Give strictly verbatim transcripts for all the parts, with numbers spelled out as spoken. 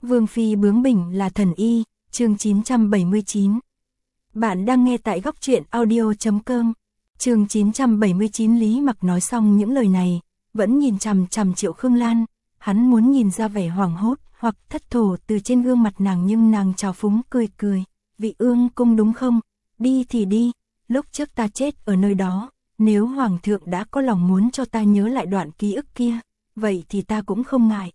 Vương phi bướng bỉnh là thần y, chương chín trăm bảy mươi chín. Bạn đang nghe tại góc truyện audio chấm com. Chương chín trăm bảy mươi chín. Lý Mặc nói xong những lời này, vẫn nhìn chằm chằm Triệu Khương Lan, hắn muốn nhìn ra vẻ hoảng hốt hoặc thất thổ từ trên gương mặt nàng, nhưng nàng trào phúng cười cười, "Vị ương cung đúng không? Đi thì đi, lúc trước ta chết ở nơi đó, nếu hoàng thượng đã có lòng muốn cho ta nhớ lại đoạn ký ức kia, vậy thì ta cũng không ngại."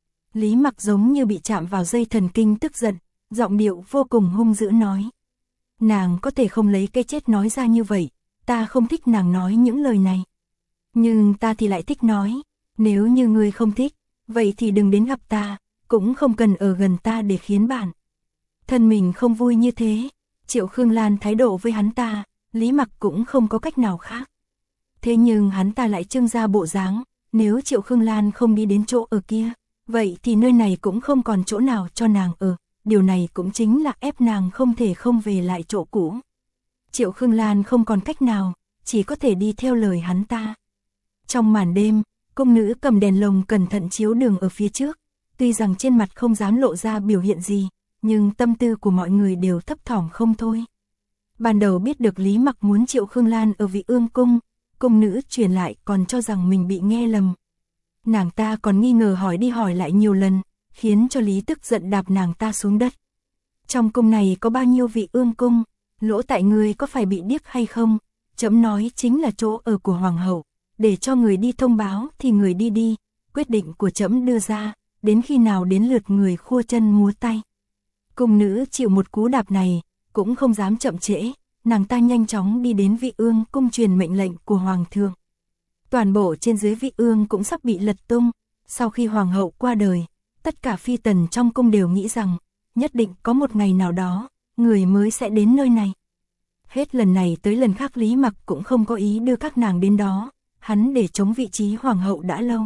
Lý Mặc giống như bị chạm vào dây thần kinh, tức giận, giọng điệu vô cùng hung dữ nói. Nàng có thể không lấy cái chết nói ra như vậy, ta không thích nàng nói những lời này. Nhưng ta thì lại thích nói, nếu như ngươi không thích, vậy thì đừng đến gặp ta, cũng không cần ở gần ta để khiến bạn thân mình không vui như thế. Triệu Khương Lan thái độ với hắn ta, Lý Mặc cũng không có cách nào khác. Thế nhưng hắn ta lại trưng ra bộ dáng, nếu Triệu Khương Lan không đi đến chỗ ở kia, vậy thì nơi này cũng không còn chỗ nào cho nàng ở, điều này cũng chính là ép nàng không thể không về lại chỗ cũ. Triệu Khương Lan không còn cách nào, chỉ có thể đi theo lời hắn ta. Trong màn đêm, cung nữ cầm đèn lồng cẩn thận chiếu đường ở phía trước, tuy rằng trên mặt không dám lộ ra biểu hiện gì, nhưng tâm tư của mọi người đều thấp thỏm không thôi. Ban đầu biết được Lý Mặc muốn Triệu Khương Lan ở Vị Ương cung, cung nữ truyền lại còn cho rằng mình bị nghe lầm. Nàng ta còn nghi ngờ hỏi đi hỏi lại nhiều lần, khiến cho Lý tức giận đạp nàng ta xuống đất. Trong cung này có bao nhiêu vị ương cung, lỗ tại người có phải bị điếc hay không? Chấm nói chính là chỗ ở của hoàng hậu, để cho người đi thông báo thì người đi đi, quyết định của chấm đưa ra, đến khi nào đến lượt người khua chân múa tay. Cung nữ chịu một cú đạp này, cũng không dám chậm trễ, nàng ta nhanh chóng đi đến Vị Ương cung truyền mệnh lệnh của hoàng thượng. Toàn bộ trên dưới Vị Ương cũng sắp bị lật tung, sau khi hoàng hậu qua đời, tất cả phi tần trong cung đều nghĩ rằng, nhất định có một ngày nào đó, người mới sẽ đến nơi này. Hết lần này tới lần khác Lý Mặc cũng không có ý đưa các nàng đến đó, hắn để chống vị trí hoàng hậu đã lâu.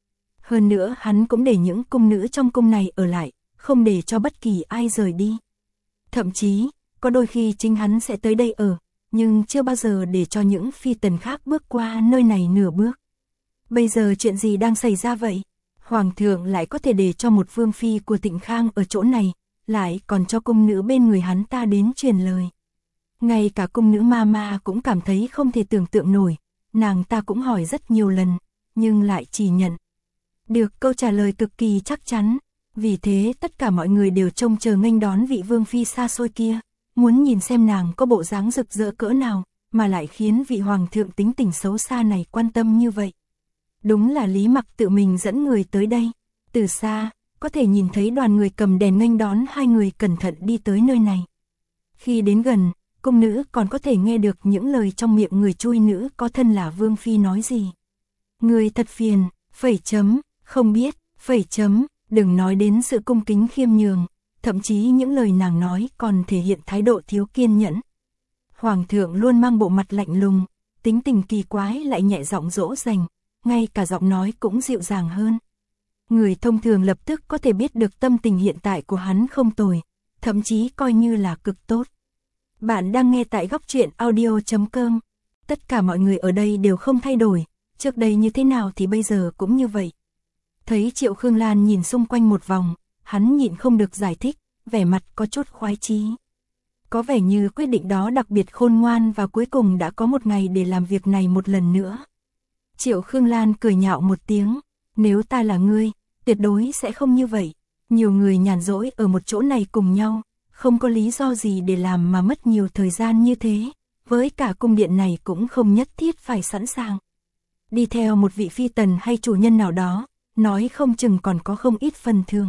Hơn nữa hắn cũng để những cung nữ trong cung này ở lại, không để cho bất kỳ ai rời đi. Thậm chí, có đôi khi chính hắn sẽ tới đây ở, nhưng chưa bao giờ để cho những phi tần khác bước qua nơi này nửa bước. Bây giờ chuyện gì đang xảy ra vậy? Hoàng thượng lại có thể để cho một vương phi của Tịnh Khang ở chỗ này, lại còn cho cung nữ bên người hắn ta đến truyền lời. Ngay cả cung nữ ma ma cũng cảm thấy không thể tưởng tượng nổi, nàng ta cũng hỏi rất nhiều lần, nhưng lại chỉ nhận được câu trả lời cực kỳ chắc chắn. Vì thế tất cả mọi người đều trông chờ nghênh đón vị vương phi xa xôi kia, muốn nhìn xem nàng có bộ dáng rực rỡ cỡ nào, mà lại khiến vị hoàng thượng tính tình xấu xa này quan tâm như vậy. Đúng là Lý Mặc tự mình dẫn người tới đây. Từ xa, có thể nhìn thấy đoàn người cầm đèn nghênh đón hai người cẩn thận đi tới nơi này. Khi đến gần, cung nữ còn có thể nghe được những lời trong miệng người chui nữ có thân là vương phi nói gì. Người thật phiền, phẩy chấm, không biết, phẩy chấm, đừng nói đến sự cung kính khiêm nhường, thậm chí những lời nàng nói còn thể hiện thái độ thiếu kiên nhẫn. Hoàng thượng luôn mang bộ mặt lạnh lùng, tính tình kỳ quái lại nhẹ giọng dỗ dành, ngay cả giọng nói cũng dịu dàng hơn. Người thông thường lập tức có thể biết được tâm tình hiện tại của hắn không tồi, thậm chí coi như là cực tốt. Bạn đang nghe tại góc truyện audio chấm com. Tất cả mọi người ở đây đều không thay đổi, trước đây như thế nào thì bây giờ cũng như vậy. Thấy Triệu Khương Lan nhìn xung quanh một vòng, hắn nhịn không được giải thích, vẻ mặt có chút khoái chí. Có vẻ như quyết định đó đặc biệt khôn ngoan và cuối cùng đã có một ngày để làm việc này một lần nữa. Triệu Khương Lan cười nhạo một tiếng, nếu ta là ngươi, tuyệt đối sẽ không như vậy. Nhiều người nhàn rỗi ở một chỗ này cùng nhau, không có lý do gì để làm mà mất nhiều thời gian như thế, với cả cung điện này cũng không nhất thiết phải sẵn sàng. Đi theo một vị phi tần hay chủ nhân nào đó, nói không chừng còn có không ít phần thưởng.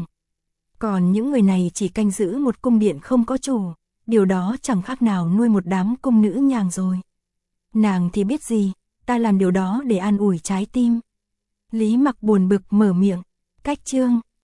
Còn những người này chỉ canh giữ một cung điện không có chủ, điều đó chẳng khác nào nuôi một đám cung nữ nhàng rồi. Nàng thì biết gì, ta làm điều đó để an ủi trái tim. Lý Mặc buồn bực mở miệng, cách chương,